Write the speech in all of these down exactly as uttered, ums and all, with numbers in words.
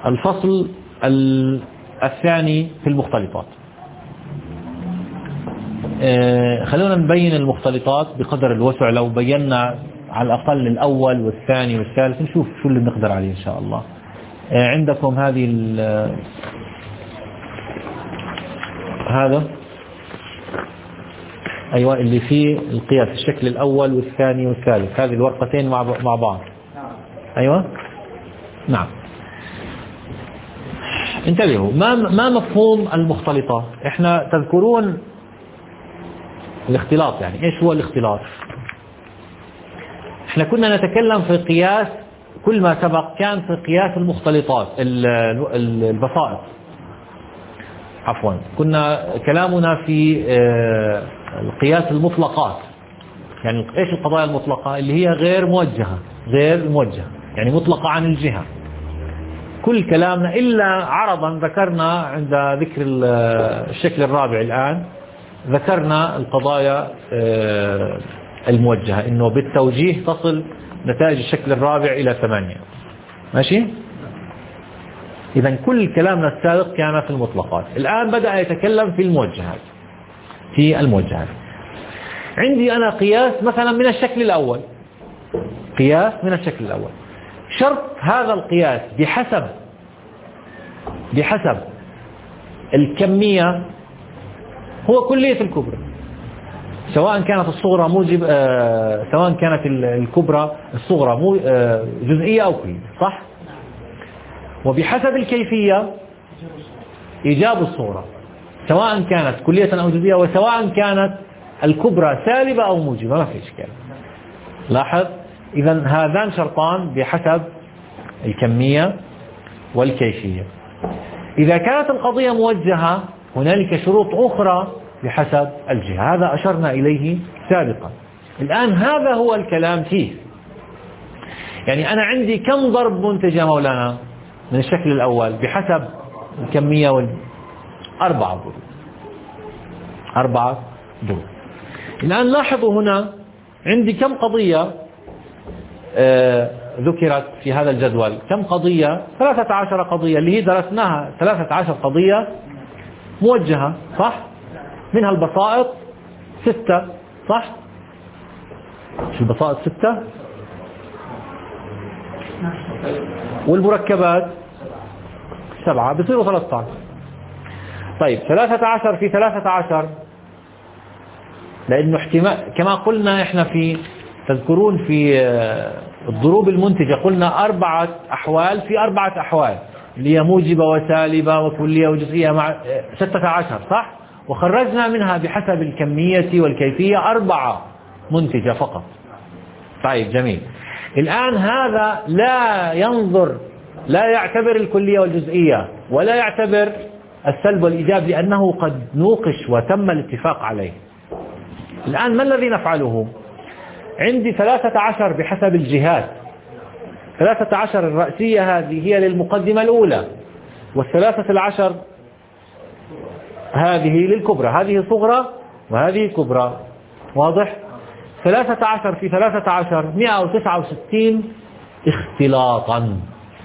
الفصل الثاني في المختلطات. خلونا نبين المختلطات بقدر الوسع. لو بينا على الأقل الأول والثاني والثالث نشوف شو اللي بنقدر عليه إن شاء الله. عندكم هذه هذا أيوة اللي فيه القياس الشكل الأول والثاني والثالث، هذه الورقتين مع مع بعض. أيوة نعم. انتبهوا، ما ما مفهوم المختلطات؟ احنا تذكرون الاختلاط، يعني ايش هو الاختلاط؟ احنا كنا نتكلم في قياس، كل ما سبق كان في قياس المختلطات البسائط، عفوا كنا كلامنا في القياس المطلقات. يعني ايش القضايا المطلقة؟ اللي هي غير موجهة، غير موجهة يعني مطلقة عن الجهة. كل كلامنا إلا عرضا ذكرنا عند ذكر الشكل الرابع الآن، ذكرنا القضايا الموجهة، إنه بالتوجيه تصل نتائج الشكل الرابع إلى ثمانية. ماشي؟ إذا كل كلامنا السابق كان في المطلقات. الآن بدأ يتكلم في الموجهات. في الموجهات عندي أنا قياس مثلا من الشكل الأول، قياس من الشكل الأول. شرط هذا القياس بحسب بحسب الكمية هو كلية الكبرى، سواء كانت الصغرى موجب آه سواء كانت الكبرى الصغرى مو آه جزئية أو كلية، صح؟ وبحسب الكيفية إيجاب الصغرى سواء كانت كلية أو جزئية، وسواء كانت الكبرى سالبة أو موجبة، ما في إشكال. لاحظ، إذا هذان شرطان بحسب الكمية والكيفية. إذا كانت القضية موجهة هنالك شروط أخرى بحسب الجهة، هذا أشرنا إليه سابقا. الآن هذا هو الكلام فيه. يعني أنا عندي كم ضرب منتج يا مولانا من الشكل الأول بحسب الكمية وال... أربعة ضروب، أربعة ضروب. الآن لاحظوا هنا عندي كم قضية آه ذكرت في هذا الجدول، كم قضية؟ ثلاثة عشر قضية اللي هي درسناها، ثلاثة عشر قضية موجهة، صح؟ منها البسائط ستة، صح؟ شو البسائط ستة؟ والمركبات سبعة، بصيروا ثلاثة عشر. طيب ثلاثة عشر في ثلاثة عشر، لأنه احتمال كما قلنا احنا في، تذكرون في الضروب المنتجة قلنا أربعة أحوال في أربعة أحوال اللي هي موجبة وسالبة وكلية وجزئية مع ستة عشر، صح؟ وخرجنا منها بحسب الكمية والكيفية أربعة منتجة فقط. طيب جميل. الآن هذا لا ينظر، لا يعتبر الكلية والجزئية ولا يعتبر السلب والإيجاب، لأنه قد نوقش وتم الاتفاق عليه. الآن ما الذي نفعله؟ عندي ثلاثة عشر بحسب الجهات، ثلاثة عشر الرأسية هذه هي للمقدمة الأولى، والثلاثة العشر هذه للكبرى، هذه صغرى وهذه كبرى. واضح؟ ثلاثة عشر في ثلاثة عشر مئة وتسعة وستين اختلاطا.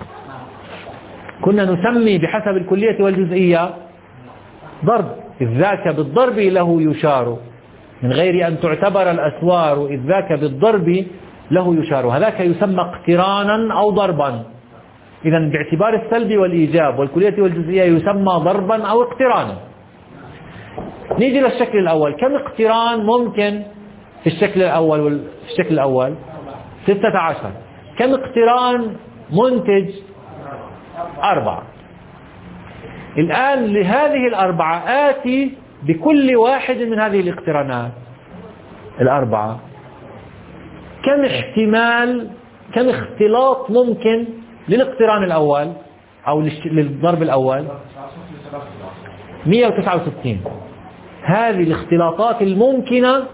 كنا نسمي بحسب الكلية والجزئية ضرب، إذ ذاك بالضرب له يشار، من غير أن تعتبر الأسوار، إذ ذاك بالضرب له يشار. هذاك يسمى اقترانا أو ضربا. إذا باعتبار السلب والإيجاب والكلية والجزئية يسمى ضربا أو اقترانا. نيجي للشكل الأول، كم اقتران ممكن في الشكل الأول وال... في الشكل الأول ستة عشر. كم اقتران منتج؟ أربعة. الآن لهذه الأربعة آتي بكل واحد من هذه الاقترانات الأربعة كم احتمال، كم اختلاط ممكن للاقتران الأول أو للضرب الأول؟ مئة وتسعة وستين. هذه الاختلاطات الممكنة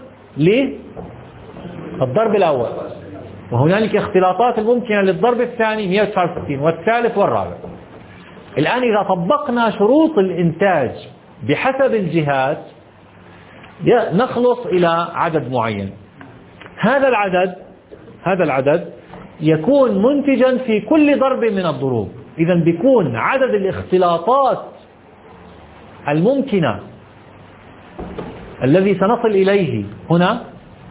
للضرب الأول، وهنالك اختلاطات الممكنة للضرب الثاني مئة وتسعة وستين والثالث والرابع. الآن إذا طبقنا شروط الإنتاج بحسب الجهات نخلص إلى عدد معين. هذا العدد هذا العدد يكون منتجا في كل ضرب من الضروب. إذا بيكون عدد الاختلاطات الممكنة الذي سنصل إليه هنا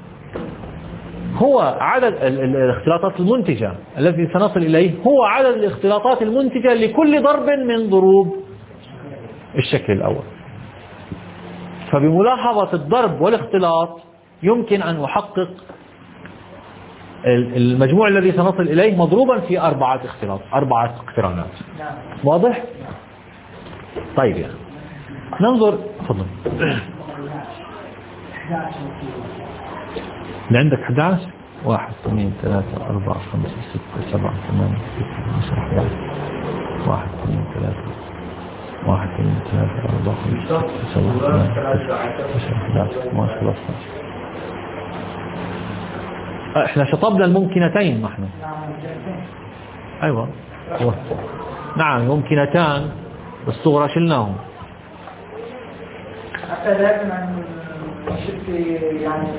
هو عدد الاختلاطات المنتجة الذي سنصل إليه هو عدد الاختلاطات المنتجة لكل ضرب من ضروب الشكل الأول. فبملاحظة الضرب والاختلاط يمكن أن أحقق المجموع الذي سنصل إليه مضروبا في أربعة اختلاط أربعة اقترانات. واضح؟ طيب يعني ننظر. تفضل. اللي عندك أحد عشر واحد اثنين ثلاثة أربعة خمسة ستة سبعة ثمانية تسعة عشرة أحد عشر واحد اثنين ثلاثة واحد اثنين ثلاثة أربعة خمسة ستة سبعة ثمانية تسعة عشرة أحد عشر اثناشر ثلاثة عشر. احنا شطبنا الممكنتين نحن. ايوه نعم ممكنتان الصغرى شلناهم. حتى لازم أن شفت يعني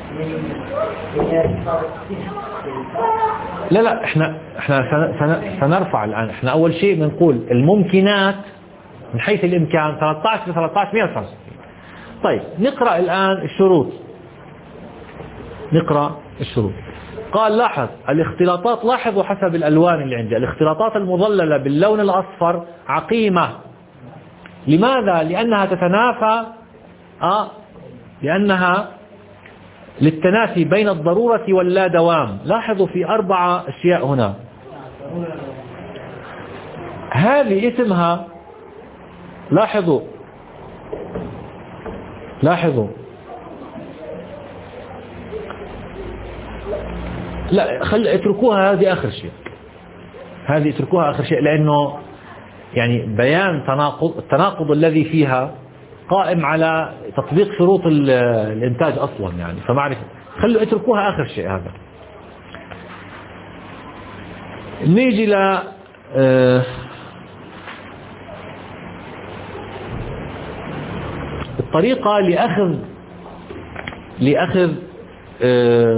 لا لا احنا احنا سنرفع الآن. احنا أول شيء بنقول الممكنات من حيث الإمكان ثلاثة عشر ل ثلاثة عشر مئة وتسعة وستين. طيب نقرأ الآن الشروط. نقرأ الشروط. قال لاحظ الاختلاطات، لاحظوا حسب الألوان اللي عندي، الاختلاطات المظللة باللون الأصفر عقيمة. لماذا؟ لأنها تتنافى آه لأنها للتنافي بين الضرورة واللا دوام. لاحظوا في أربعة أشياء هنا. هذه اسمها، لاحظوا لاحظوا لا خل اتركوها هذه آخر شيء. هذه اتركوها آخر شيء لأنه يعني بيان تناقض التناقض الذي فيها قائم على تطبيق شروط الإنتاج أصلا يعني فمعرفة. خلوا اتركوها آخر شيء. هذا نيجي ل اه الطريقة لأخذ لأخذ اه,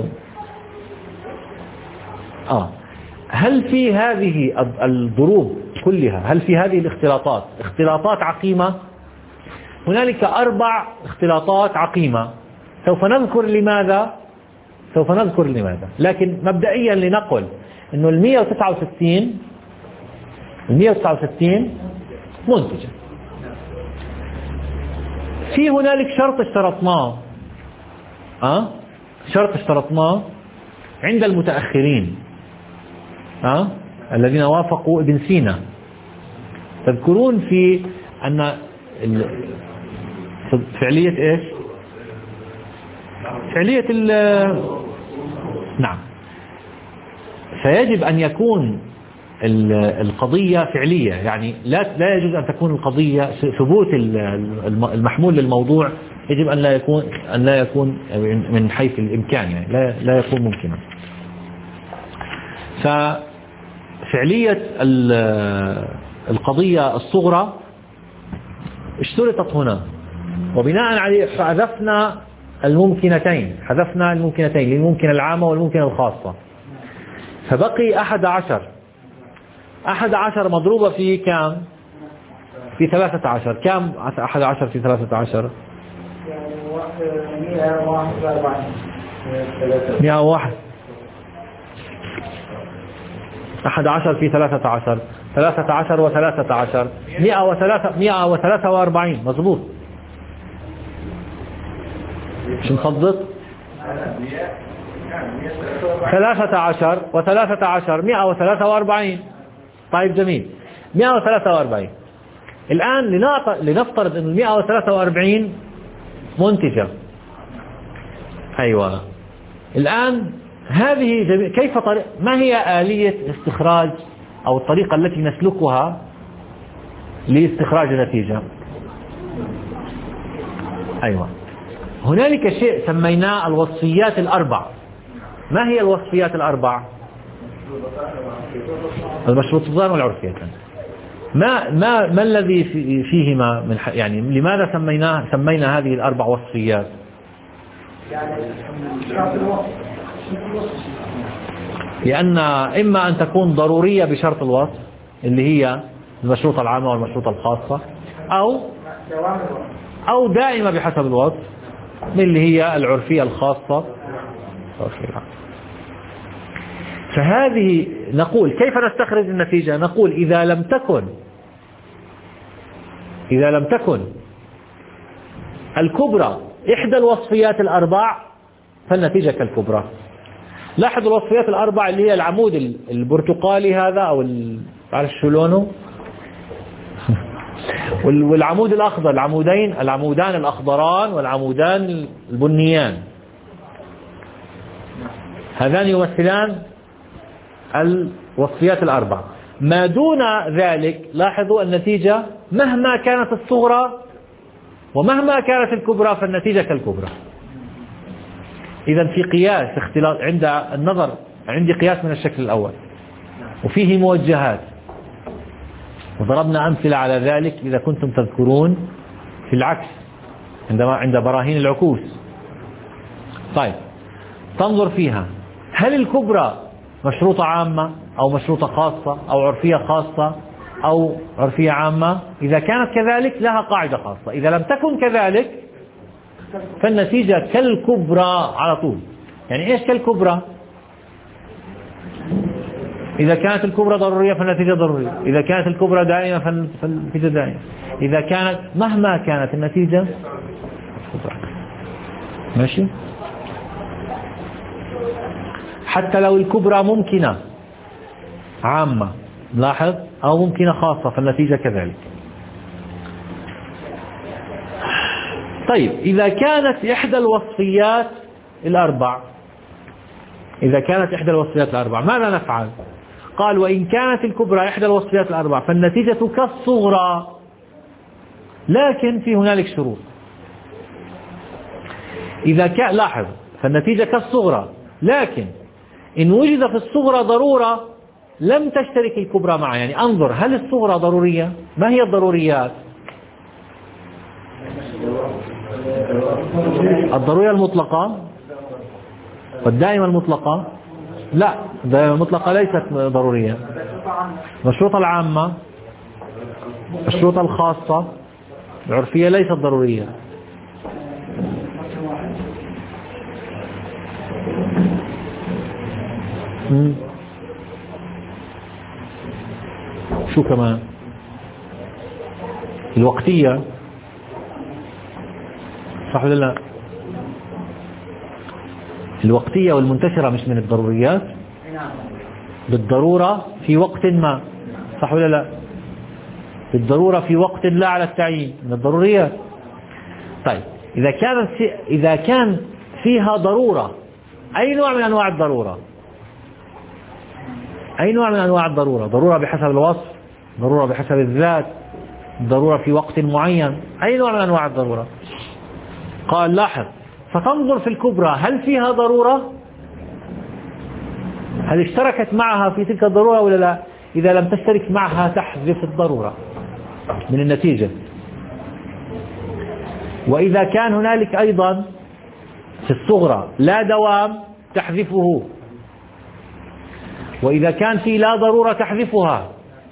آه هل في هذه الضروب كلها، هل في هذه الاختلاطات اختلاطات عقيمة؟ هنالك أربع اختلاطات عقيمة. سوف نذكر لماذا سوف نذكر لماذا لكن مبدئيا لنقل أنه المئة وتسعة وستين المئة وتسعة وستين منتجة. في هنالك شرط اشترطناه أه؟ شرط اشترطناه عند المتأخرين أه؟ الذين وافقوا ابن سينا. تذكرون في أن فعلية إيش؟ فعلية ال نعم فيجب أن يكون القضية فعلية. يعني لا لا يجوز أن تكون القضية ثبوت المحمول للموضوع يجب أن لا يكون أن لا يكون من حيث الإمكان يعني لا لا يكون ممكنا. ففعلية القضية الصغرى اشترطت هنا وبناء عليه حذفنا الممكنتين حذفنا الممكنتين الممكنة العامة والممكنة الخاصة. فبقي أحد عشر أحد عشر مضروبة في كام؟ في ثلاثة عشر. كم أحد عشر في ثلاثة عشر؟ مئة وواحد. أحد عشر في ثلاثة عشر ثلاثة عشر وثلاثة عشر مئة وثلاثة مئة وثلاثة وأربعين. مضبوط. مش مخضط؟ ثلاثة عشر وثلاثة عشر مئة وثلاثة وأربعين. طيب جميل. مئة وثلاثة وأربعين. الآن لنفترض أن مئة وثلاثة وأربعين منتجة. أيوة. الآن هذه جميل. كيف طريق ما هي آلية استخراج أو الطريقة التي نسلكها لاستخراج النتيجة؟ أيوة. هنالك شيء سميناه الوصفيات الأربع. ما هي الوصفيات الأربع؟ المشروطتان والعرفيتان. ما ما ما الذي فيهما من يعني لماذا سميناه سمينا هذه الأربع وصفيات؟ لأن إما أن تكون ضرورية بشرط الوصف اللي هي المشروطة العامة والمشروطة الخاصة، أو أو دائمة بحسب الوصف اللي هي العرفية الخاصة. فهذه نقول كيف نستخرج النتيجة؟ نقول إذا لم تكن إذا لم تكن الكبرى إحدى الوصفيات الأربع فالنتيجة كالكبرى. لاحظوا الوصفيات الأربع اللي هي العمود البرتقالي هذا أو عارف شو لونه، والعمود الأخضر، العمودين العمودان الأخضران والعمودان البنيان، هذان يمثلان الوصفيات الأربع. ما دون ذلك لاحظوا النتيجة مهما كانت الصغرى ومهما كانت الكبرى فالنتيجة كالكبرى. إذا في قياس اختلاط عند النظر، عندي قياس من الشكل الأول وفيه موجهات، وضربنا أمثلة على ذلك إذا كنتم تذكرون في العكس عندما عند براهين العكوس. طيب تنظر فيها هل الكبرى مشروطة عامة أو مشروطة خاصة أو عرفية خاصة أو عرفية عامة؟ إذا كانت كذلك لها قاعدة خاصة، إذا لم تكن كذلك فالنتيجة كالكبرى على طول. يعني إيش كالكبرى؟ إذا كانت الكبرى ضرورية فالنتيجة ضرورية، إذا كانت الكبرى دائمة فالنتيجة دائمة، إذا كانت مهما كانت النتيجة ماشي. حتى لو الكبرى ممكنة عامة لاحظ أو ممكنة خاصة فالنتيجة كذلك. طيب إذا كانت إحدى الوصفيات الأربع إذا كانت إحدى الوصفيات الأربع ماذا نفعل؟ قال وإن كانت الكبرى إحدى الوصفيات الأربع فالنتيجة كالصغرى، لكن في هنالك شروط. إذا كان لاحظ فالنتيجة كالصغرى، لكن إن وجد في الصغرى ضرورة لم تشترك الكبرى معها. يعني انظر هل الصغرى ضرورية؟ ما هي الضروريات؟ الضرورية المطلقة والدائمة المطلقة لا، الدائمة المطلقة ليست ضرورية. الشروط العامة، الشروط الخاصة، العرفية ليست ضرورية. مم. شو كمان؟ الوقتية صح ولا لا؟ الوقتية والمنتشرة مش من الضروريات؟ بالضرورة في وقت ما صح ولا لا؟ بالضرورة في وقت لا على التعيين من الضروريات. طيب إذا كانت إذا كان فيها ضرورة، أي نوع من أنواع الضرورة؟ أي نوع من أنواع الضرورة؟ ضرورة بحسب الوصف، ضرورة بحسب الذات، ضرورة في وقت معين، أي نوع من أنواع الضرورة؟ قال لاحظ فتنظر في الكبرى هل فيها ضرورة؟ هل اشتركت معها في تلك الضرورة ولا لا؟ إذا لم تشترك معها تحذف الضرورة من النتيجة. وإذا كان هنالك أيضا في الصغرى لا دوام تحذفه، وإذا كان في لا ضرورة تحذفها.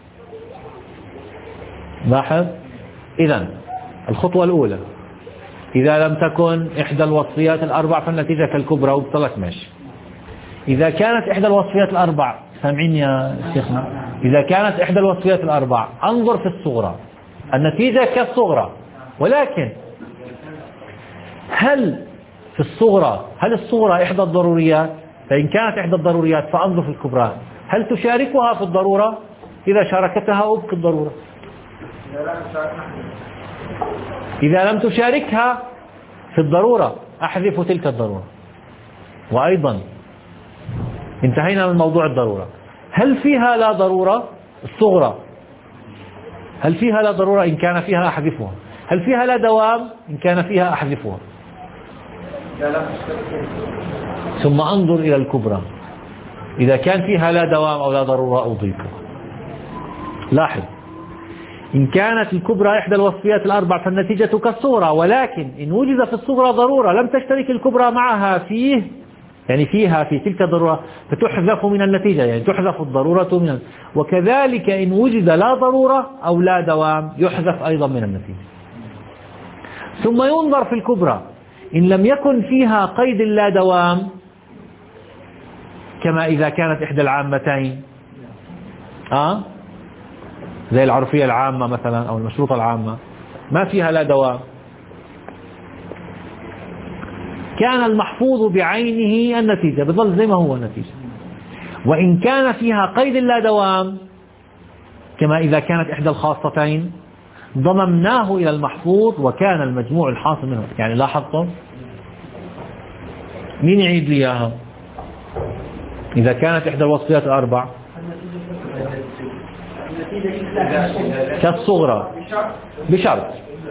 لاحظ إذن الخطوة الأولى إذا لم تكن إحدى الوصفيات الأربع فالنتيجة كالكبرى وبطلت ماشي. إذا كانت إحدى الوصفيات الأربع، سامعين يا شيخنا؟ إذا كانت إحدى الوصفيات الأربع انظر في الصغرى النتيجة كالصغرى، ولكن هل في الصغرى هل الصغرى إحدى الضروريات؟ فإن كانت إحدى الضروريات فانظر في الكبرى هل تشاركها في الضرورة؟ إذا شاركتها أبقي الضرورة. إذا لم تشاركها في الضرورة أحذف تلك الضرورة. وأيضا انتهينا من موضوع الضرورة. هل فيها لا ضرورة؟ الصغرى هل فيها لا ضرورة؟ إن كان فيها أحذفها. هل فيها لا دوام؟ إن كان فيها أحذفها. ثم أنظر إلى الكبرى إذا كان فيها لا دوام أو لا ضرورة أضيفها. لاحظ إن كانت الكبرى إحدى الوصفيات الأربع فالنتيجة كالصغرى، ولكن إن وجد في الصغرى ضرورة لم تشترك الكبرى معها فيه يعني فيها في تلك الضرورة فتحذف من النتيجة، يعني تحذف الضرورة من. وكذلك إن وجد لا ضرورة أو لا دوام يحذف أيضا من النتيجة. ثم ينظر في الكبرى إن لم يكن فيها قيد لا دوام، كما إذا كانت إحدى العامتين آه؟ زي العرفية العامة مثلا أو المشروطة العامة ما فيها لا دوام، كان المحفوظ بعينه النتيجة بظل زي ما هو النتيجة. وإن كان فيها قيد لا دوام كما إذا كانت إحدى الخاصتين ضممناه إلى المحفوظ وكان المجموع الحاصل منه. يعني لاحظتم؟ مين يعيد لي إياها؟ إذا كانت إحدى الوصفيات الأربع كالصغرى بشرط،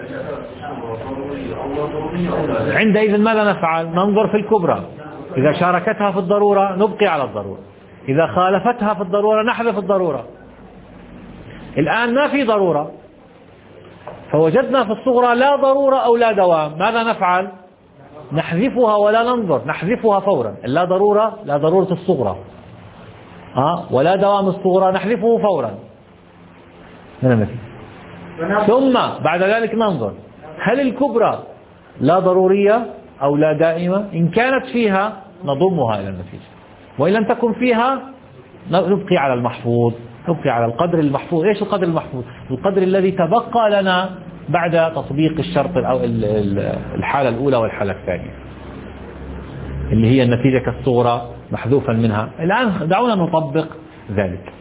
عندئذ ماذا نفعل؟ ننظر في الكبرى، إذا شاركتها في الضرورة نبقي على الضرورة، إذا خالفتها في الضرورة نحذف الضرورة. الآن ما في ضرورة فوجدنا في الصغرى لا ضرورة أو لا دوام، ماذا نفعل؟ نحذفها ولا ننظر، نحذفها فورا. لا ضرورة لا ضرورة الصغرى أه؟ ولا دوام الصغرى نحذفه فورا من النتيجة. ثم بعد ذلك ننظر هل الكبرى لا ضرورية أو لا دائمة؟ إن كانت فيها نضمها إلى النتيجة، وإن لم تكن فيها نبقي على المحفوظ، نبقي على القدر المحفوظ. إيش القدر المحفوظ؟ القدر الذي تبقى لنا بعد تطبيق الشرط أو الحالة الأولى والحالة الثانية اللي هي النتيجة كالصغرى محذوفا منها. الآن دعونا نطبق ذلك،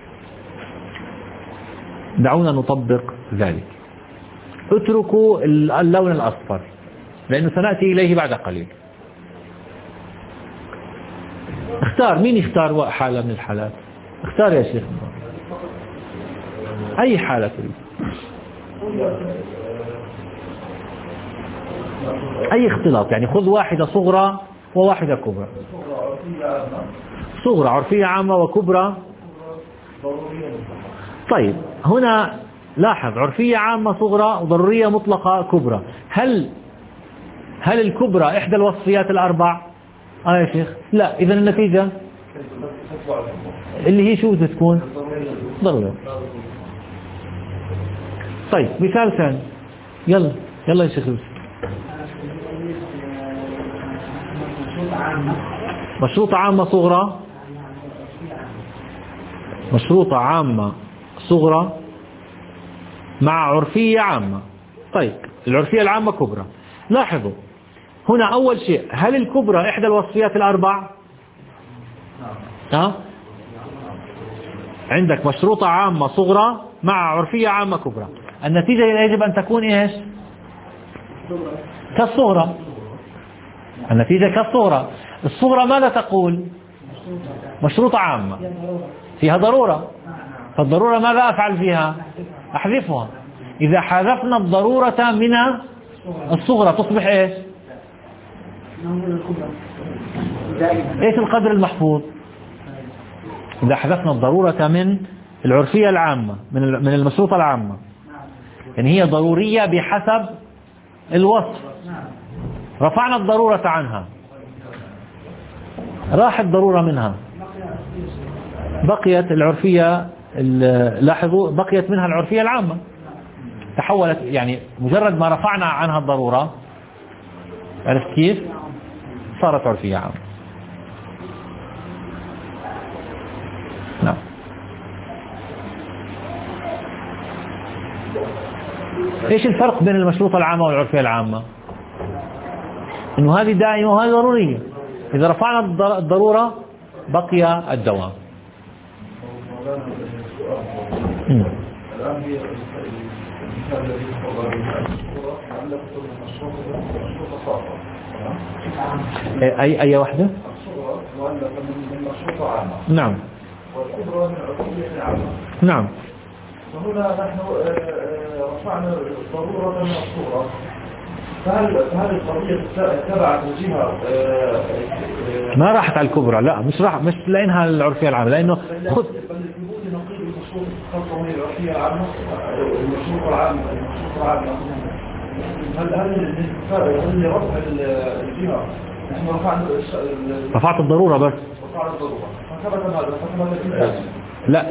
دعونا نطبق ذلك. اتركوا اللون الأصفر لأنه سنأتي إليه بعد قليل. اختار، مين يختار حالة من الحالات؟ اختار يا شيخ أي حالة تريد، أي اختلاط، يعني خذ واحدة صغرى وواحدة كبرى. صغرى عرفية عامة وكبرى. طيب هنا لاحظ عرفية عامة صغرى وضرورية مطلقة كبرى. هل هل الكبرى إحدى الوصفيات الأربع؟ آه يا شيخ لا. إذا النتيجة اللي هي شو تكون؟ ضرورة. طيب مثال ثاني، يلا يلا يا شيخ يوسف. مشروطة عامة صغرى، مشروطة عامة صغرى مع عرفية عامة. طيب العرفية العامة كبرى. لاحظوا هنا أول شيء، هل الكبرى إحدى الوصفيات الأربع؟ ها؟ عندك مشروطة عامة صغرى مع عرفية عامة كبرى، النتيجة يجب أن تكون إيش؟ كالصغرى. النتيجة كالصغرى. الصغرى ماذا تقول؟ مشروطة عامة فيها ضرورة، فالضرورة ماذا أفعل فيها؟ أحذفها. إذا حذفنا الضرورة من الصغرى تصبح إيش؟ إيش القدر المحفوظ؟ إذا حذفنا الضرورة من العرفية العامة من من المشروطة العامة، يعني هي ضرورية بحسب الوصف، رفعنا الضرورة عنها، راحت ضرورة منها، بقيت العرفية. لاحظوا بقيت منها العرفية العامة، تحولت، يعني مجرد ما رفعنا عنها الضرورة عرفت كيف؟ صارت عرفية عامة. نعم. ايش الفرق بين المشروطة العامة والعرفية العامة؟ انه هذه دائمة وهذه ضرورية. اذا رفعنا الضرورة بقي الدوام. مم. أي أي واحدة؟ نعم. نعم. وهنا نحن رفعنا ضرورة من الصورة، فهل هذه القضية تبعت الجهة ما راحت على الكبرى؟ لا مش راح، مش لأنها العرفية العامة، لأنه خذ العرفية العامة المشروط العام المشروط العام هل هل هل رفع الجهة نحن رفعنا الش- ال- رفعت الضرورة بس. رفعنا الضرورة فثبت هذا فثبت الإنسان لا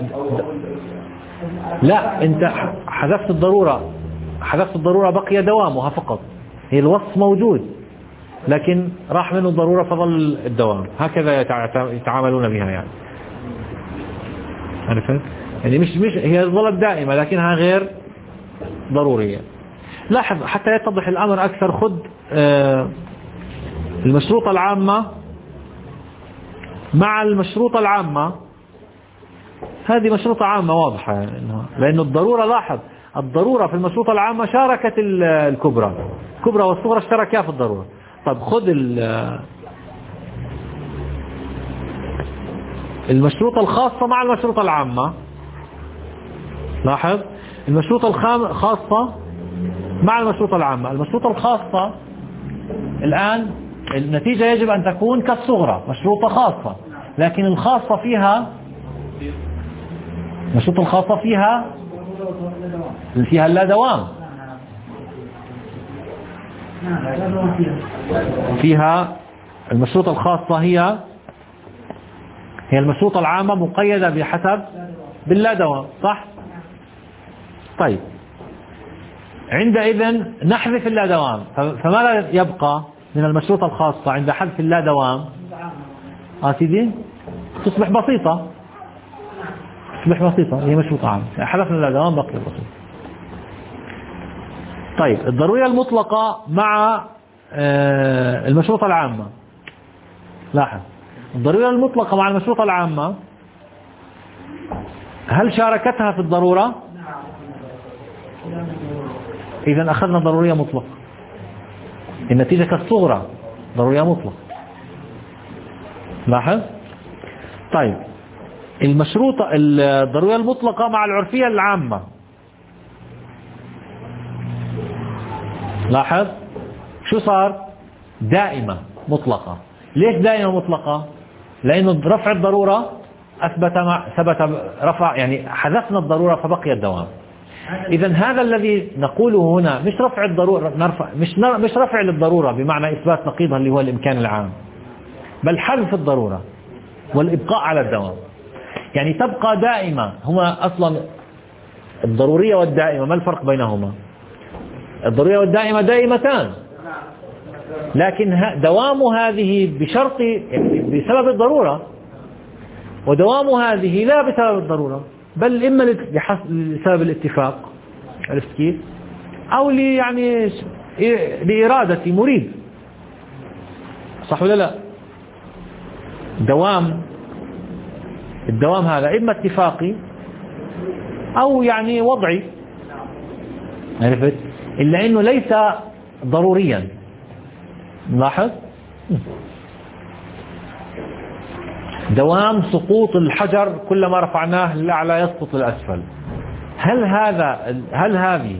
لا أنت حذفت الضرورة، حذفت الضرورة بقي دوامها فقط، هي الوصف موجود لكن راح منه الضرورة فظل الدوام. هكذا يتع- يتعاملون بها يعني. عرفت؟ يعني مش مش هي ظلت دائمة لكنها غير ضرورية. لاحظ حتى يتضح الأمر أكثر، خذ آه المشروطة العامة مع المشروطة العامة. هذه مشروطة عامة واضحة يعني إنها، لأن الضرورة، لاحظ الضرورة في المشروطة العامة شاركت الكبرى، الكبرى والصغرى اشتركا في الضرورة. طب خذ المشروطة الخاصة مع المشروطة العامة، لاحظ المشروطة الخاصة مع المشروطة العامة. المشروطة الخاصة الآن النتيجة يجب أن تكون كالصغرى، مشروطة خاصة، لكن الخاصة فيها المشروطة الخاصة فيها فيها لا دوام، فيها المشروطة الخاصة هي هي المشروطة العامة مقيدة بحسب باللا دوام، صح؟ طيب عندئذ نحذف اللا دوام، فماذا يبقى من المشروطة الخاصة عند حذف اللا دوام؟ اه سيدي تصبح بسيطة، تصبح بسيطة، هي مشروطة عامة، حذفنا اللا دوام بقي بسيط. طيب الضرورية المطلقة مع المشروطة العامة، لاحظ الضرورية المطلقة مع المشروطة العامة هل شاركتها في الضرورة؟ إذا أخذنا ضرورية مطلقة، النتيجة كالصغرى ضرورية مطلقة، لاحظ. طيب المشروطة الضرورية المطلقة مع العرفية العامة، لاحظ شو صار؟ دائمة مطلقة. ليش دائمة مطلقة؟ لأنه رفع الضرورة أثبت مع ثبت رفع، يعني حذفنا الضرورة فبقي الدوام. إذا هذا الذي نقوله هنا مش رفع الضرورة، نرفع مش مش رفع للضرورة بمعنى إثبات نقيضها اللي هو الإمكان العام، بل حذف الضرورة والإبقاء على الدوام. يعني تبقى دائمة، هما أصلا الضرورية والدائمة ما الفرق بينهما؟ الضرورية والدائمة دائمتان، لكن دوام هذه بشرط يعني بسبب الضرورة، ودوام هذه لا بسبب الضرورة، بل إما لسبب الاتفاق، عرفت كيف؟ أو لي يعني لإرادة مريد، صح ولا لا؟ دوام الدوام هذا إما اتفاقي أو يعني وضعي، عرفت؟ إلا أنه ليس ضروريا. لاحظ دوام سقوط الحجر كلما رفعناه للأعلى يسقط للأسفل، هل هذا هل هذه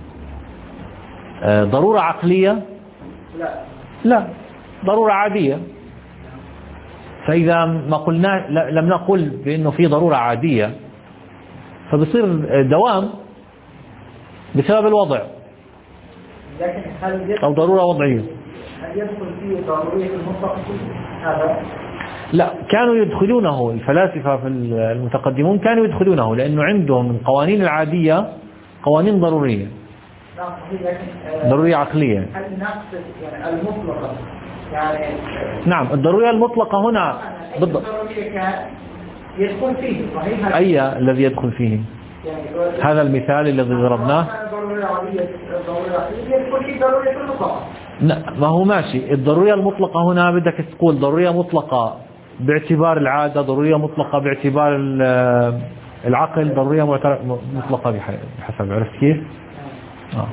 ضرورة عقلية؟ لا لا، ضرورة عادية. فإذا ما قلنا لم نقل بأنه في ضرورة عادية فبصير دوام بسبب الوضع لكن هل أو ضرورة وضعية. هل يدخل فيه ضرورية المطلق هذا؟ لا، كانوا يدخلونه الفلاسفة في المتقدمون، كانوا يدخلونه لأنه عندهم القوانين العادية قوانين ضرورية، نعم صحيح، لكن ضرورية عقلية. هل نقصد يعني المطلقة يعني نعم الضرورية المطلقة هنا بالضبط. الضرورية كان يدخل فيه صحيح؟ أي الذي يدخل فيه؟ يعني هذا المثال الذي ضربناه. ضرورية عادية ضرورية عقلية يدخل فيه ضرورية المطلقة. ما هو ماشي، الضرورية المطلقة هنا بدك تقول ضرورية مطلقة باعتبار العادة، ضرورية مطلقة باعتبار العقل، ضرورية مطلقة بحسب، عرفت كيف؟ آه.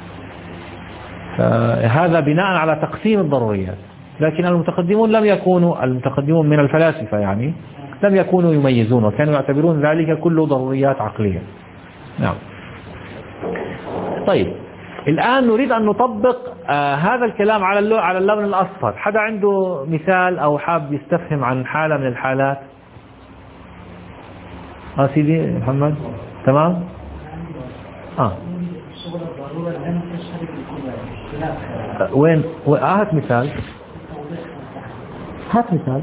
هذا بناء على تقسيم الضروريات، لكن المتقدمون لم يكونوا المتقدمون من الفلاسفة يعني لم يكونوا يميزون، وكانوا يعتبرون ذلك كله ضروريات عقلية. نعم. طيب الآن نريد أن نطبق آه هذا الكلام على اللون على اللون الأصفر. حدا عنده مثال أو حاب يستفهم عن حالة من الحالات؟ آه سيدي محمد تمام؟ آه وين هات مثال. هات مثال.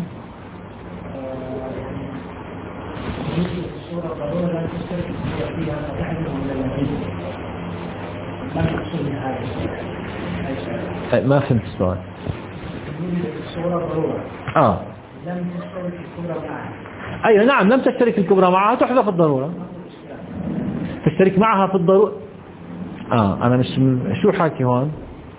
الصورة ضرورة لا تشترك فيها فتحدث من النتيجة. ما المقصود من هذا؟ ما فهمت السؤال. الصورة ضرورة. آه. لم تشترك الكبرى معها. أيوة نعم، لم تشترك الكبرى معها تحذف الضرورة. تشترك معها في الضرورة. آه أنا مش شو حاكي هون.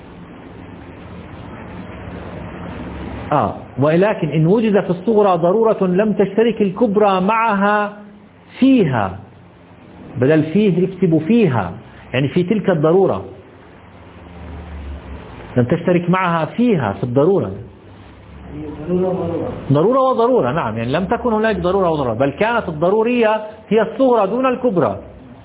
آه ولكن إن وجد في الصغرى ضرورة لم تشترك الكبرى معها فيها، بدل فيه اكتبوا فيها، يعني في تلك الضرورة لم تشترك معها فيها في الضرورة. ضرورة وضرورة نعم، يعني لم تكن هناك ضرورة وضرورة، بل كانت الضرورية هي الصغرى دون الكبرى.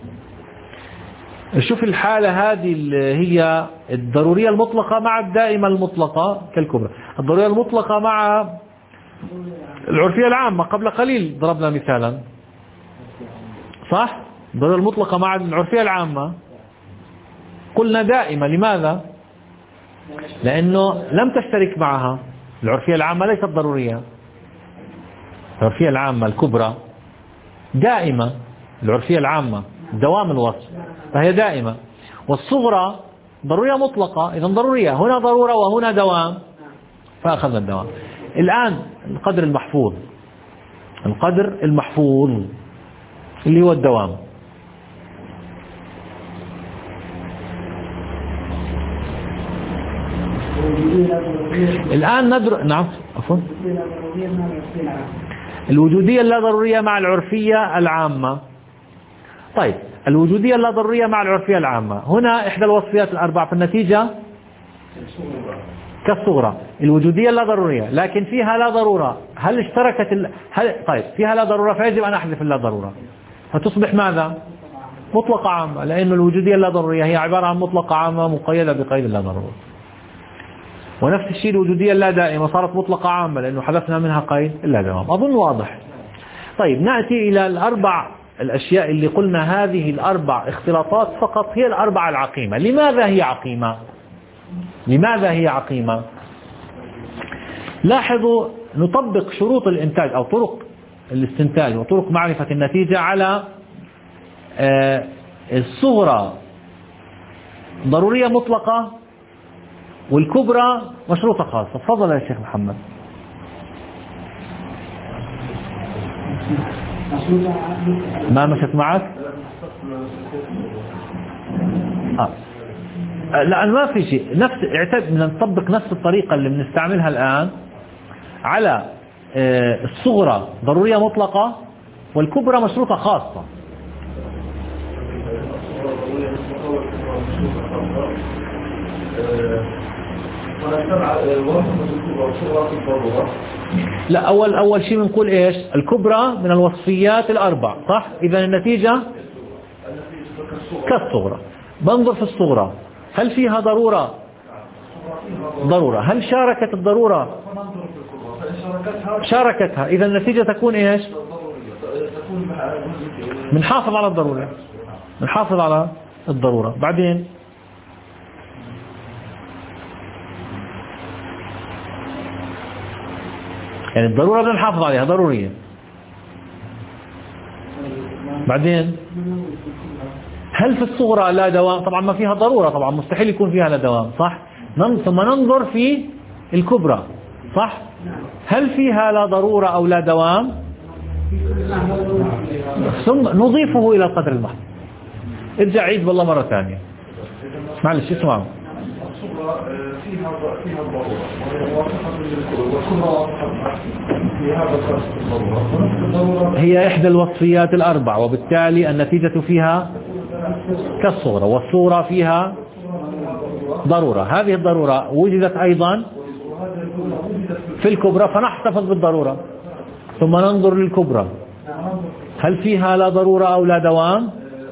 شوف الحالة هذه اللي هي الضرورية المطلقة مع الدائمة المطلقة كالكبرى. الضرورية المطلقة مع العرفية العامة قبل قليل ضربنا مثالا، صح؟ الضرورية المطلقة مع العرفية العامة قلنا دائمة. لماذا؟ لأنه لم تشترك معها العرفية العامة، ليست ضرورية. العرفية العامة الكبرى دائمة، العرفية العامة دوام الوصف فهي دائمة. والصغرى ضرورية مطلقة، إذا ضرورية، هنا ضرورة وهنا دوام فأخذنا الدوام. الآن القدر المحفوظ، القدر المحفوظ اللي هو الدوام. الآن ندر نعم عفوا الوجودية اللا ضرورية مع العرفية العامة. طيب الوجودية اللا ضرورية مع العرفية العامة، هنا إحدى الوصفيات الأربع في النتيجة كالصغرى. الوجودية اللا ضرورية لكن فيها لا ضرورة، هل اشتركت ال... هل... طيب فيها لا ضرورة فيجب أن أحذف اللا ضرورة فتصبح ماذا؟ مطلقة عامة، لأن الوجودية اللا ضرورية هي عبارة عن مطلقة عامة مقيدة بقيد اللا ضرورة. ونفس الشيء الوجودية اللا دائمة صارت مطلقة عامة لأنه حذفنا منها قيد اللا دوام. أظن واضح. طيب نأتي إلى الأربع الأشياء اللي قلنا هذه الأربع اختلاطات فقط هي الأربع العقيمة. لماذا هي عقيمة؟ لماذا هي عقيمة؟ لاحظوا نطبق شروط الإنتاج أو طرق الاستنتاج وطرق معرفة النتيجة على الصغرى ضرورية مطلقة والكبرى مشروطة خاصة. تفضل يا شيخ محمد. ما مشت معك؟ آه. لا ما في شيء، نفس اعتد نطبق نفس الطريقة اللي بنستعملها الآن على الصغرى ضرورية مطلقة والكبرى مشروطة خاصة. لا أول أول شيء بنقول إيش؟ الكبرى من الوصفيات الأربع، صح؟ إذا النتيجة كالصغرى. بنظر في الصغرى هل فيها ضرورة؟ ضرورة. هل شاركت الضرورة؟ شاركتها. إذا النتيجة تكون إيش؟ بنحافظ على الضرورة، بنحافظ على الضرورة. بعدين يعني الضرورة بدنا نحافظ عليها ضرورية. بعدين هل في الصغرى لا دوام؟ طبعا ما فيها ضرورة، طبعا مستحيل يكون فيها لا دوام، صح؟ ثم ننظر في الكبرى، صح؟ هل فيها لا ضرورة أو لا دوام؟ ثم نضيفه إلى القدر المحض. ارجع عيد والله مرة ثانية، معلش اسمعوا. فيها فيها الضرورة والكبرى هي إحدى الوصفيات الأربع، وبالتالي النتيجة فيها كالصغرى، والصورة فيها ضرورة. هذه الضرورة وجدت أيضا في الكبرى فنحتفظ بالضرورة، ثم ننظر للكبرى هل فيها لا ضرورة أو لا دوام؟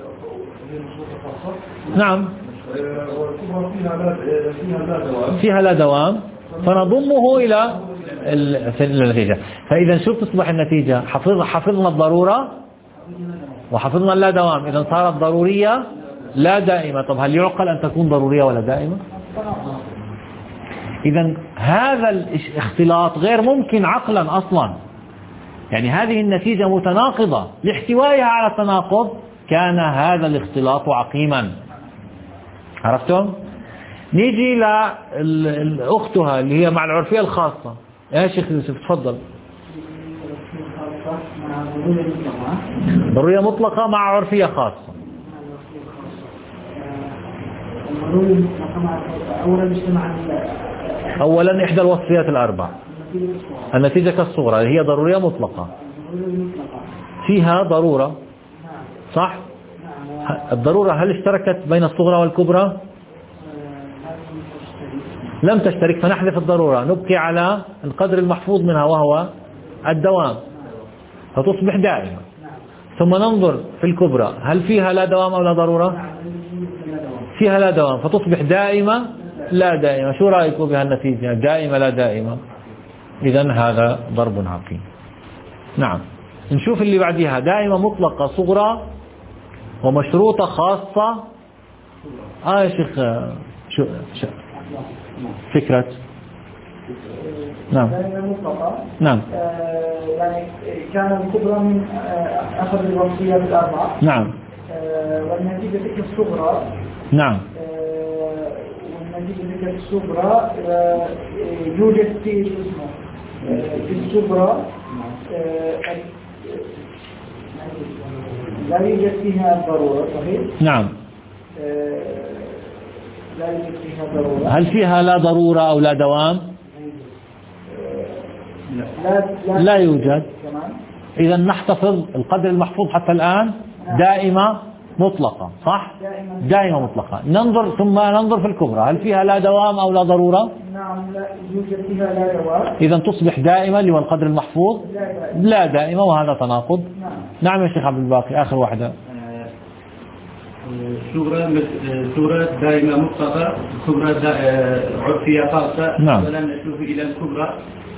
نعم فيها لا دوام فنضمه إلى النتيجة. فإذا شو تصبح النتيجة؟ حفظ حفظنا الضرورة وحفظنا اللا دوام، إذا صارت ضرورية لا دائمة. طب هل يعقل أن تكون ضرورية ولا دائمة؟ إذا هذا الاختلاط غير ممكن عقلا أصلا، يعني هذه النتيجة متناقضة، لاحتوائها على التناقض كان هذا الاختلاط عقيما. عرفتم؟ نيجي لأختها اللي هي مع العرفية الخاصة. يا شيخ يوسف تفضل. ضرورية مطلقة مع عرفية خاصة. أولا إحدى الوصفيات الأربع، النتيجة كالصغرى هي ضرورية مطلقة، فيها ضرورة صح؟ الضرورة هل اشتركت بين الصغرى والكبرى؟ لم تشترك، فنحذف الضرورة، نبقي على القدر المحفوظ منها وهو الدوام، فتصبح دائمة. ثم ننظر في الكبرى هل فيها لا دوام أو لا ضرورة؟ فيها لا دوام، فتصبح دائمة لا دائمة. شو رأيكم بها النتيجة؟ دائمة لا دائمة. إذن هذا ضرب عقيم. نعم، نشوف اللي بعدها، دائمة مطلقة صغرى ومشروطة خاصة. آه يا شيخ شو, شو فكرة؟ نعم نعم آه يعني كان الكبرى من آه أخذ الوصية بالأربعة. نعم. آه والنتيجة تلك الصغرى. نعم. آه والنتيجة تلك الصغرى آه يوجد في اسمه آه في الصغرى آه لا يوجد فيها ضرورة، صحيح؟ نعم. آه لا يوجد فيها ضرورة. هل فيها لا ضرورة أو لا دوام؟ لا, لا, لا يوجد. إذا نحتفظ القدر المحفوظ حتى الآن دائمة مطلقة صح؟ دائمة مطلقة. ننظر ثم ننظر في الكبرى هل فيها لا دوام أو لا ضرورة؟ نعم لا يوجد فيها لا دوام. إذا تصبح دائمة اللي هو القدر المحفوظ لا دائمة، وهذا تناقض. نعم. نعم يا شيخ عبد الباقي آخر واحدة. صورة صورة دائمة مطلقة، كبرى عرفية خاصة. نعم. ولا نشوف إلى الكبرى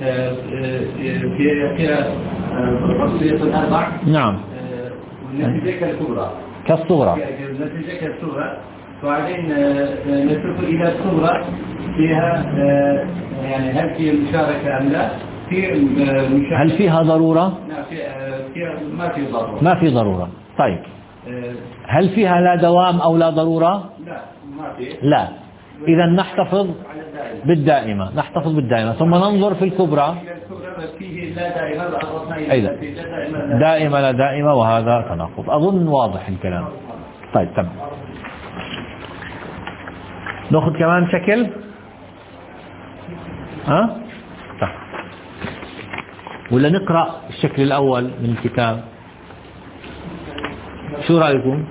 في فيها وصية الأربع. نعم. والنتيجة كالكبرى. كالصغرى. النتيجة كالصغرى. وبعدين نشوف إلى الصغرى فيها يعني هل في مشاركة أم لا؟ في مشاركة. هل فيها ضرورة؟ لا فيها ما في ضرورة. ما في ضرورة. طيب. هل فيها لا دوام أو لا ضرورة؟ لا ما في. لا. إذا نحتفظ بالدائمة، نحتفظ بالدائمة ثم ننظر في الكبرى. أيضا دائمة لا دائمة، وهذا تناقض. أظن واضح الكلام. طيب تمام. نأخذ كمان شكل. ها؟ طيب. ولا نقرأ الشكل الأول من الكتاب؟ شو رأيكم؟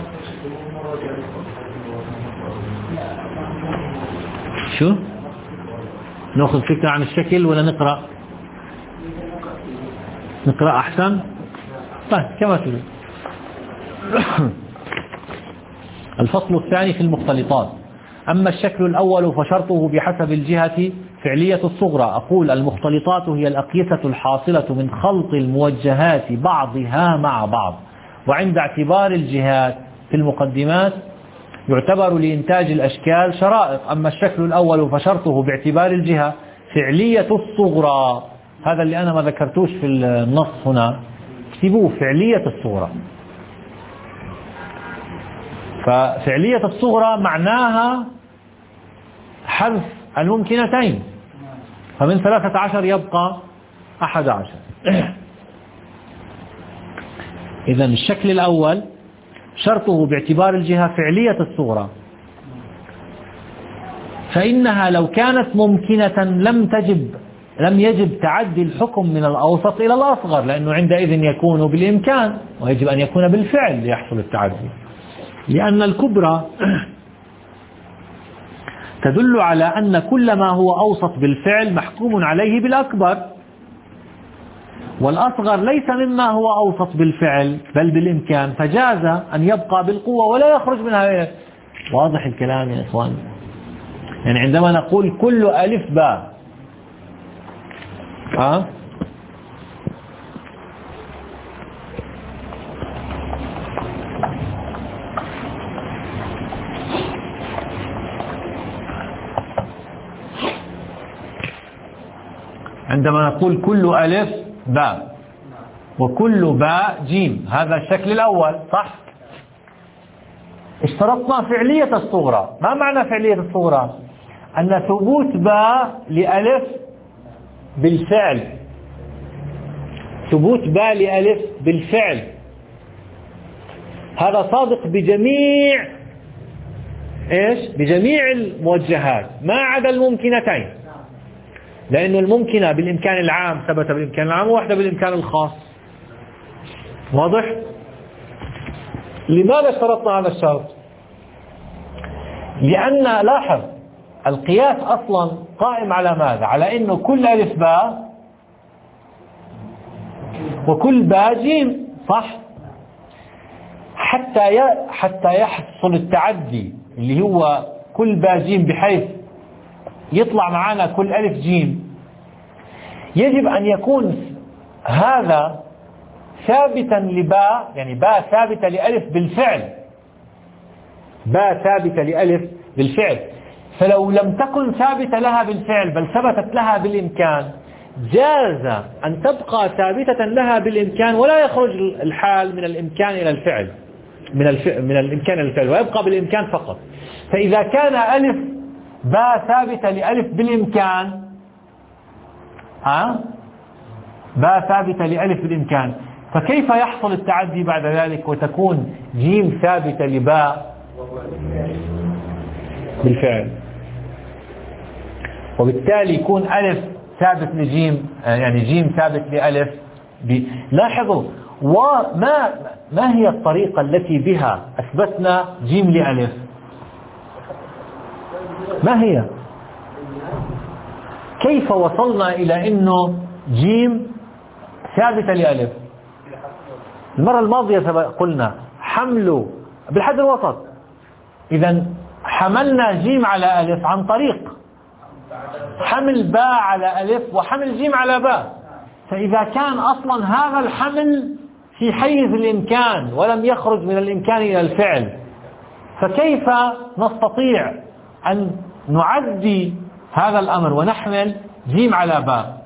شو؟ نأخذ فكرة عن الشكل ولا نقرأ؟ نقرأ أحسن؟ طيب كما تريد. الفصل الثاني في المختلطات. أما الشكل الأول فشرطه بحسب الجهة فعلية الصغرى. أقول المختلطات هي الأقيسة الحاصلة من خلط الموجهات بعضها مع بعض، وعند اعتبار الجهات في المقدمات يعتبر لإنتاج الأشكال شرائط. أما الشكل الأول فشرطه باعتبار الجهة فعلية الصغرى، هذا اللي أنا ما ذكرتوش في النص هنا، اكتبوه فعلية الصغرى. ففعلية الصغرى معناها حذف الممكنتين، فمن ثلاثة عشر يبقى أحد عشر. إذن الشكل الأول شرطه باعتبار الجهة فعلية الصغرى، فإنها لو كانت ممكنة لم تجب لم يجب تعدي الحكم من الأوسط إلى الأصغر، لأنه عندئذ يكون بالإمكان، ويجب أن يكون بالفعل ليحصل التعدي، لأن الكبرى تدل على أن كل ما هو أوسط بالفعل محكوم عليه بالأكبر، والأصغر ليس مما هو أوسط بالفعل بل بالإمكان، فجاز أن يبقى بالقوة ولا يخرج منها. واضح الكلام يا إخوان؟ يعني عندما نقول كل ألف باء أه؟ عندما نقول كل ألف باء وكل باء جيم، هذا الشكل الأول صح؟ اشترطنا فعلية الصغرى. ما معنى فعلية الصغرى؟ أن ثبوت باء لألف بالفعل، ثبوت باء لألف بالفعل هذا صادق بجميع إيش؟ بجميع الموجهات ما عدا الممكنتين، لأن الممكنة بالإمكان العام ثبت بالإمكان العام وواحدة بالإمكان الخاص. واضح؟ لماذا اشترطنا هذا الشرط؟ لأن لاحظ القياس أصلا قائم على ماذا؟ على أنه كل ألف باء وكل باء جيم صح؟ حتى حتى يحصل التعدي اللي هو كل باء جيم بحيث يطلع معنا كل ألف جيم، يجب أن يكون هذا ثابتا لباء، يعني باء ثابتة لألف بالفعل، باء ثابتة لألف بالفعل. فلو لم تكن ثابتة لها بالفعل بل ثبتت لها بالإمكان جاز أن تبقى ثابتة لها بالإمكان ولا يخرج الحال من الإمكان إلى الفعل، من, الف... من الإمكان إلى الفعل ويبقى بالإمكان فقط. فإذا كان ألف باء ثابتة لألف بالإمكان ها باء ثابتة لألف بالإمكان، فكيف يحصل التعدي بعد ذلك وتكون جيم ثابتة لباء بالفعل، وبالتالي يكون ألف ثابت لجيم، يعني جيم ثابت لألف. لاحظوا وما ما هي الطريقة التي بها أثبتنا جيم لألف؟ ما هي؟ كيف وصلنا إلى أنه جيم ثابتة لألف؟ المرة الماضية قلنا حمل بالحد الوسط، إذا حملنا جيم على ألف عن طريق حمل باء على ألف وحمل جيم على باء. فإذا كان أصلا هذا الحمل في حيز الإمكان ولم يخرج من الإمكان إلى الفعل، فكيف نستطيع أن نعدي هذا الأمر ونحمل جيم على باء؟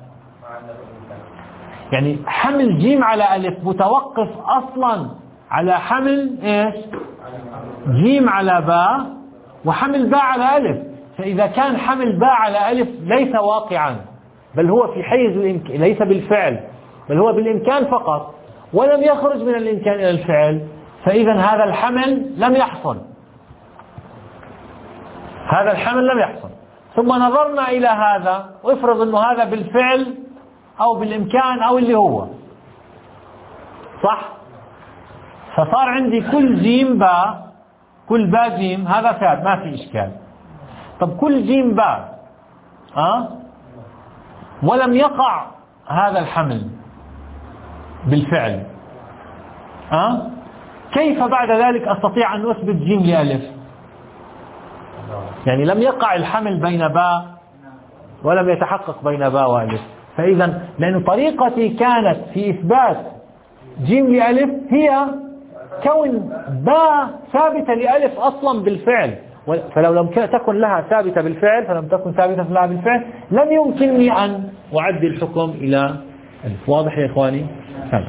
يعني حمل جيم على ألف متوقف أصلا على حمل إيش؟ جيم على باء وحمل باء على ألف. فإذا كان حمل باء على ألف ليس واقعا بل هو في حيز الإمكان، ليس بالفعل بل هو بالإمكان فقط ولم يخرج من الإمكان إلى الفعل، فإذا هذا الحمل لم يحصل، هذا الحمل لم يحصل. ثم نظرنا إلى هذا وافرض أنه هذا بالفعل أو بالإمكان أو اللي هو صح، فصار عندي كل جيم باء كل باء جيم هذا ثابت ما في إشكال. طب كل جيم باء أه؟ ولم يقع هذا الحمل بالفعل أه؟ كيف بعد ذلك أستطيع أن أثبت جيم لألف؟ يعني لم يقع الحمل بين باء ولم يتحقق بين باء وألف. فإذا لأن طريقتي كانت في إثبات جيم لألف هي كون باء ثابتة لألف أصلا بالفعل، فلو لم تكن لها ثابتة بالفعل فلم تكن ثابتة لها بالفعل لم يمكنني أن أعدي الحكم إلى ألف. واضح يا إخواني؟ هذا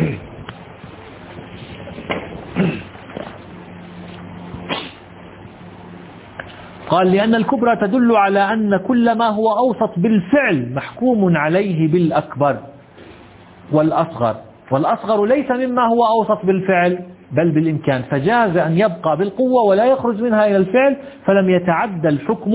قال لأن الكبرى تدل على أن كل ما هو أوسط بالفعل محكوم عليه بالأكبر والأصغر، والأصغر ليس مما هو أوسط بالفعل بل بالإمكان، فجاز أن يبقى بالقوة ولا يخرج منها إلى الفعل فلم يتعدى الحكم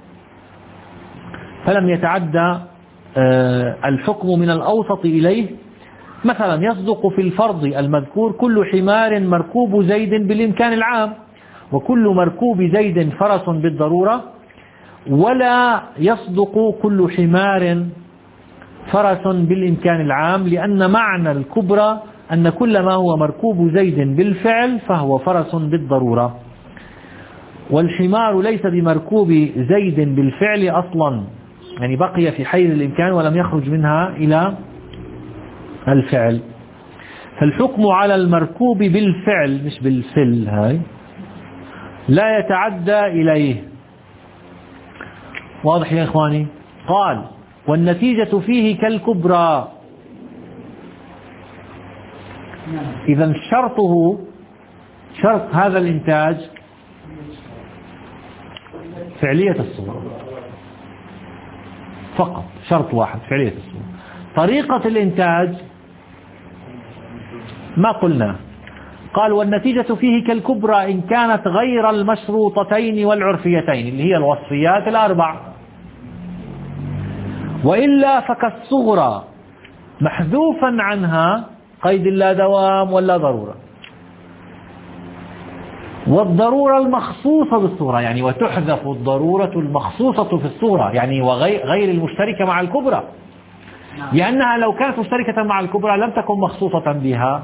فلم يتعدى الحكم من الأوسط إليه. مثلا يصدق في الفرض المذكور كل حمار مركوب زيد بالإمكان العام وكل مركوب زيد فرس بالضرورة، ولا يصدق كل حمار فرس بالإمكان العام، لأن معنى الكبرى أن كل ما هو مركوب زيد بالفعل فهو فرس بالضرورة، والحمار ليس بمركوب زيد بالفعل أصلا، يعني بقي في حيز الإمكان ولم يخرج منها إلى الفعل. فالحكم على المركوب بالفعل مش بالفعل هاي لا يتعدى إليه. واضح يا إخواني؟ قال والنتيجة فيه كالكبرى. إذا شرطه شرط هذا الإنتاج فعلية الصورة فقط، شرط واحد فعلية الصورة. طريقة الإنتاج ما قلنا، قال والنتيجة فيه كالكبرى إن كانت غير المشروطتين والعرفيتين اللي هي الوصفيات الأربع، وإلا فكالصغرى محذوفا عنها قيد لا دوام ولا ضرورة، والضرورة المخصوصة بالصغرى يعني وتحذف الضرورة المخصوصة في الصغرى يعني وغير غير المشتركة مع الكبرى، لأنها لو كانت مشتركة مع الكبرى لم تكن مخصوصة بها.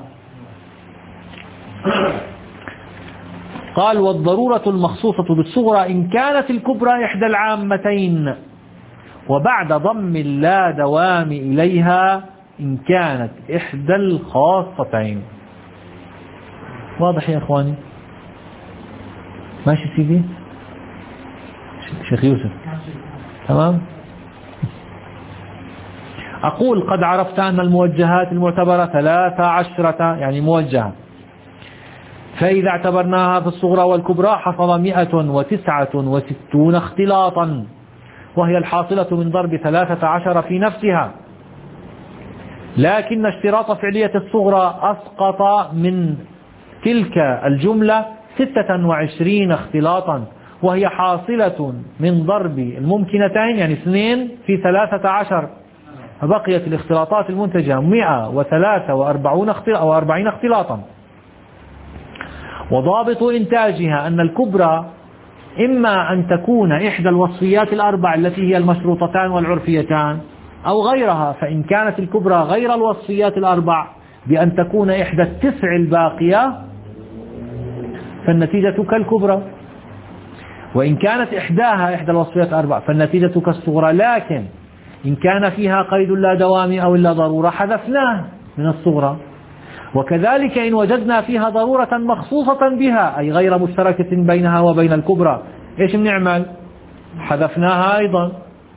قال والضرورة المخصوصة بالصغرى إن كانت الكبرى إحدى العامتين، وبعد ضم اللا دوام إليها إن كانت إحدى الخاصتين. واضح يا إخواني؟ ماشي سيدي شيخ يوسف؟ تمام. أقول قد عرفت أن الموجهات المعتبرة ثلاثة عشرة يعني موجهة، فإذا اعتبرناها في الصغرى والكبرى حصل مئة وتسعة وستون اختلاطا، وهي الحاصلة من ضرب ثلاثة عشر في نفسها، لكن اشتراط فعلية الصغرى أسقط من تلك الجملة ستة وعشرين اختلاطا، وهي حاصلة من ضرب الممكنتين يعني اثنين في ثلاثة عشر، فبقيت الاختلاطات المنتجة مئة وثلاثة وأربعين اختلاطا. وضابط إنتاجها أن الكبرى إما أن تكون إحدى الوصفيات الأربع التي هي المشروطتان والعرفيتان أو غيرها، فإن كانت الكبرى غير الوصفيات الأربع بأن تكون إحدى التسع الباقية فالنتيجة كالكبرى، وإن كانت إحداها إحدى الوصفيات الأربع فالنتيجة كالصغرى، لكن إن كان فيها قيد لا دوام أو إلا ضرورة حذفناه من الصغرى. وكذلك إن وجدنا فيها ضرورة مخصوصة بها أي غير مشتركة بينها وبين الكبرى إيش بنعمل؟ حذفناها أيضا،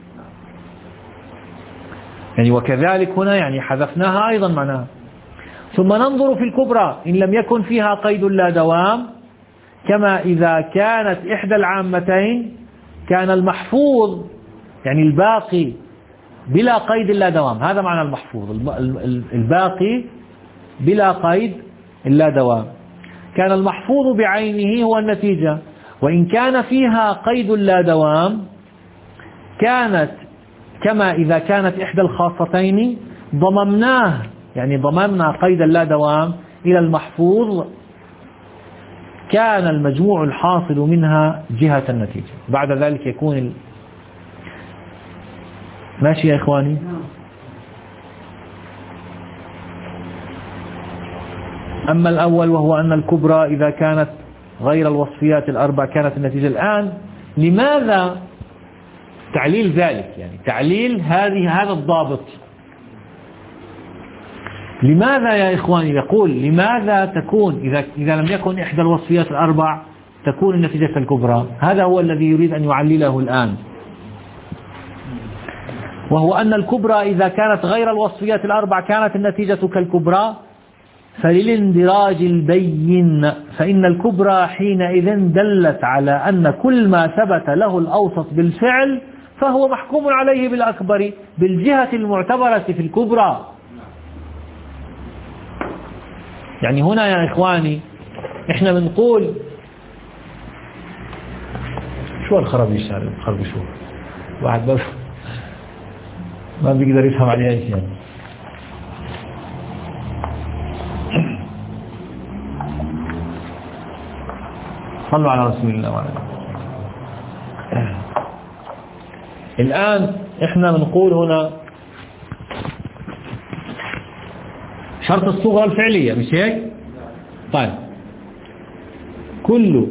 يعني وكذلك هنا يعني حذفناها أيضا معناها. ثم ننظر في الكبرى إن لم يكن فيها قيد لا دوام، كما إذا كانت إحدى العامتين كان المحفوظ يعني الباقي بلا قيد لا دوام، هذا معنى المحفوظ الباقي بلا قيد لا دوام، كان المحفوظ بعينه هو النتيجة. وإن كان فيها قيد لا دوام كانت كما إذا كانت إحدى الخاصتين ضممناه يعني ضممنا قيد لا دوام إلى المحفوظ، كان المجموع الحاصل منها جهة النتيجة. بعد ذلك يكون ال... ماشي يا إخواني؟ أما الأول وهو أن الكبرى إذا كانت غير الوصفيات الأربع كانت النتيجة. الآن لماذا تعليل ذلك يعني تعليل هذه هذا الضابط؟ لماذا يا إخواني يقول لماذا تكون إذا إذا لم يكن إحدى الوصفيات الأربع تكون النتيجة الكبرى؟ هذا هو الذي يريد أن يعلله الآن، وهو أن الكبرى إذا كانت غير الوصفيات الأربع كانت النتيجة كالكبرى، فللاندراج البين فإن الكبرى حينئذ دلت على أن كل ما ثبت له الأوسط بالفعل فهو محكوم عليه بالأكبر بالجهة المعتبرة في الكبرى. يعني هنا يا إخواني إحنا بنقول شو الخرابيش هذا الخرابيش شو واحد بس ما بيقدر يفهم عليها شيء يعني. صلوا على رسول الله وعلى آله. الآن إحنا بنقول هنا شرط الصغرى الفعلية مش هيك؟ طيب كل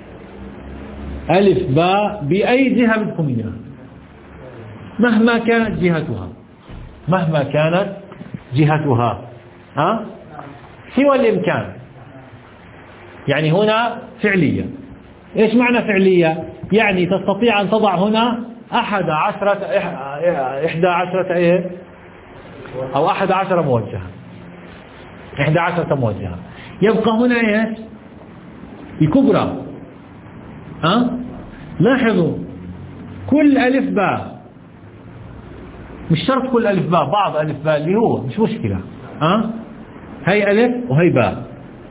ألف باء بأي جهة بدكم إياها مهما كانت جهتها مهما كانت جهتها ها سوى الإمكان. يعني هنا فعلية. إيش معنى فعلية؟ يعني تستطيع أن تضع هنا أحد عشرة إحدى عشرة إيه أو أحد عشر موجهة، إحدى عشرة موجهة. يبقى هنا إيش الكبرى. أه؟ لاحظوا كل ألف باء، مش شرط كل ألف باء، بعض ألف باء اللي هو مش مشكلة. أه؟ هي ألف وهي باء،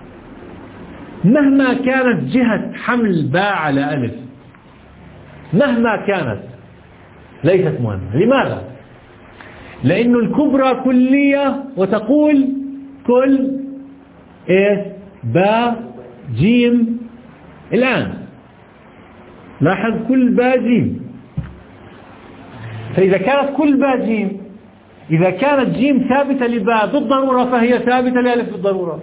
مهما كانت جهة حمل باء على ألف، مهما كانت ليست مهمة. لماذا؟ لأن الكبرى كلية وتقول كل إيه باء جيم. الآن لاحظ كل باء جيم، فإذا كانت كل باء جيم، إذا كانت جيم ثابتة لباء بالضرورة فهي ثابتة لألف بالضرورة.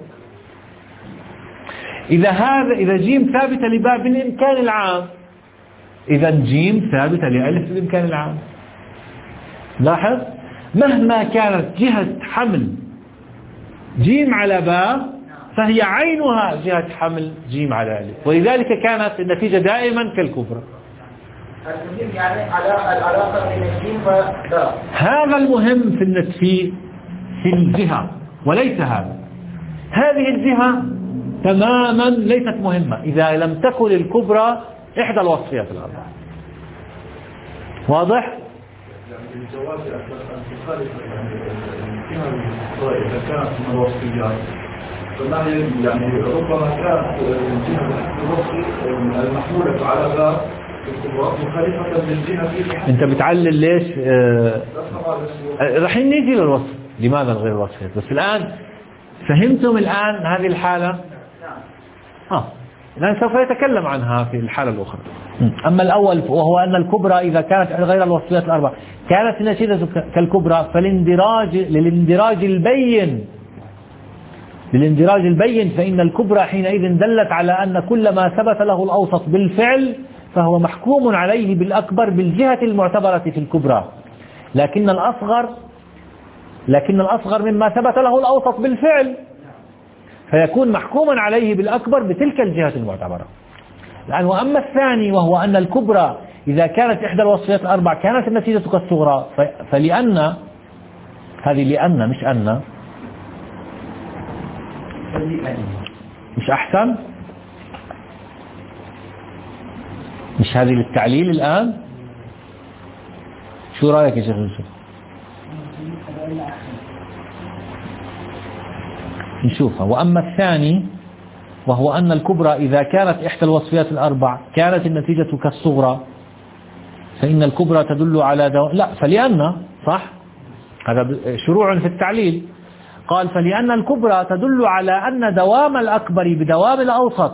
إذا هذا إذا جيم ثابتة لباء بالإمكان العام، إذا جيم ثابتة لألف بالإمكان العام. لاحظ مهما كانت جهة حمل جيم على باء فهي عينها جهة حمل جيم على ألف، ولذلك كانت النتيجة دائما كالكبرى. يعني العلاقة بين الجيم وباء، هذا المهم في النتفي في الجهة وليس هذا. هذه الجهة تماما ليست مهمة إذا لم تكن الكبرى إحدى الوصفيات الأربعة. واضح؟ يعني الجواز أن تخالف يعني إذا كانت من الوصفيات يعني ربما كانت الجهة الوصفي المحمولة على باء مخالفة للجهة. أنت بتعلل ليش؟ آه رح نيجي للوصف، لماذا غير الوصفيات، بس الآن فهمتم الآن هذه الحالة؟ آه الآن سوف يتكلم عنها في الحالة الأخرى. أما الأول وهو أن الكبرى إذا كانت غير الوصفيات الأربعة كانت النتيجة كالكبرى، فالاندراج للاندراج البين للاندراج البين فإن الكبرى حينئذ دلت على أن كل ما ثبت له الأوسط بالفعل فهو محكوم عليه بالأكبر بالجهة المعتبرة في الكبرى، لكن الأصغر لكن الأصغر مما ثبت له الأوسط بالفعل فيكون محكوما عليه بالأكبر بتلك الجهة المعتبرة. الآن وأما الثاني وهو أن الكبرى إذا كانت إحدى الوصفيات الأربع كانت النتيجة كالصغرى، فلأن هذه لأن مش أن مش أحسن، مش هذه للتعليل. الآن شو رأيك يا شيخ يوسف؟ نشوفها. وأما الثاني وهو أن الكبرى إذا كانت إحدى الوصفيات الأربع كانت النتيجة كالصغرى فإن الكبرى تدل على دو... لا فلأن صح هذا شروع في التعليل. قال فلأن الكبرى تدل على أن دوام الأكبر بدوام الأوسط،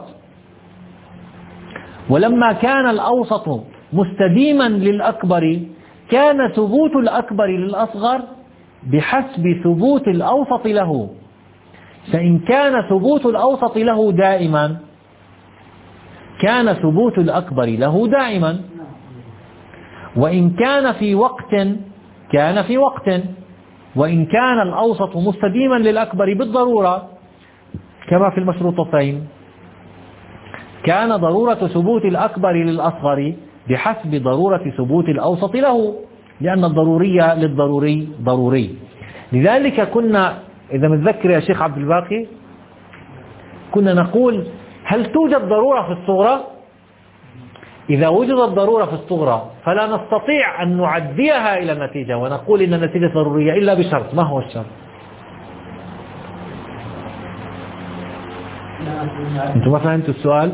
ولما كان الأوسط مستديما للأكبر كان ثبوت الأكبر للأصغر بحسب ثبوت الأوسط له، فإن كان ثبوت الأوسط له دائما كان ثبوت الأكبر له دائما، وإن كان في وقت كان في وقت، وإن كان الأوسط مستديما للأكبر بالضرورة كما في المشروطتين كان ضرورة ثبوت الأكبر للأصغر بحسب ضرورة ثبوت الأوسط له، لأن الضرورية للضروري ضروري. لذلك كنا إذا متذكر يا شيخ عبد الباقي كنا نقول هل توجد ضرورة في الصغرى؟ إذا وجدت ضرورة في الصغرى فلا نستطيع أن نعديها إلى النتيجة ونقول إن النتيجة ضرورية إلا بشرط. ما هو الشرط؟ أنتم ما فهمتوا السؤال؟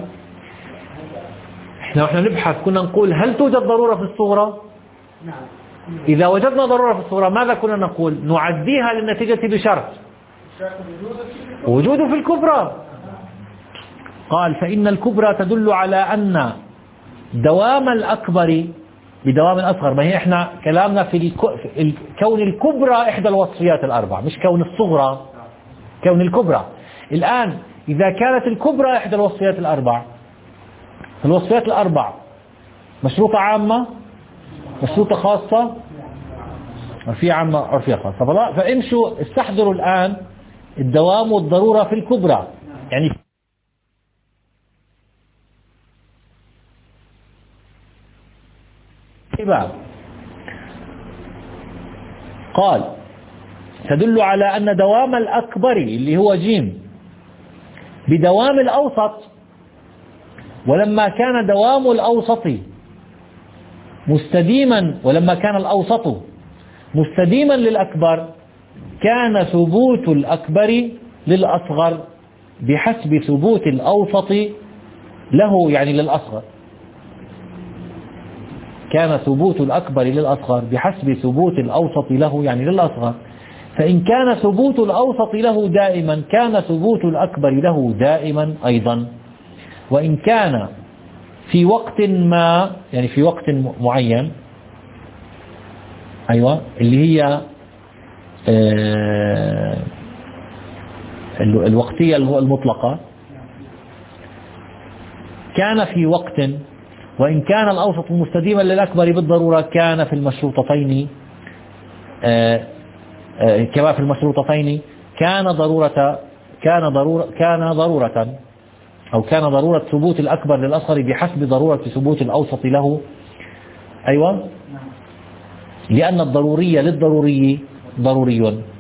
إحنا وإحنا نبحث كنا نقول هل توجد ضرورة في الصغرى؟ إذا وجدنا ضرورة في الصغرى ماذا كنا نقول؟ نعديها للنتيجة بشرط وجوده في الكبرى. قال فإن الكبرى تدل على أن دوام الأكبر بدوام الأصغر. ما هي إحنا كلامنا في كون الكبرى إحدى الوصفيات الأربع مش كون الصغرى، كون الكبرى. الآن إذا كانت الكبرى إحدى الوصفيات الأربع، الوصفيات الأربع مشروطة عامة مشروطة خاصة عرفية عامة عرفية خاصة، فامشوا استحضروا الآن الدوام والضرورة في الكبرى. يعني الاتباع. قال تدل على أن دوام الأكبر اللي هو جيم بدوام الأوسط، ولما كان دوام الأوسط مستديما ولما كان الأوسط مستديما للأكبر كان ثبوت الأكبر للأصغر بحسب ثبوت الأوسط له، يعني للأصغر. كان ثبوت الأكبر للأصغر بحسب ثبوت الأوسط له، يعني للأصغر. فإن كان ثبوت الأوسط له دائما كان ثبوت الأكبر له دائما أيضا. وإن كان في وقت ما، يعني في وقت معين، أيوة اللي هي آه الوقتية المطلقة، كان في وقت، وإن كان الأوسط مستديما للأكبر بالضرورة كان في المشروطتين آه آه كما في المشروطتين كان ضرورة كان ضرورة كان ضرورة أو كان ضرورة ثبوت الأكبر للأصغر بحسب ضرورة ثبوت الأوسط له. أيوة، لأن الضروري للضروري ضروري.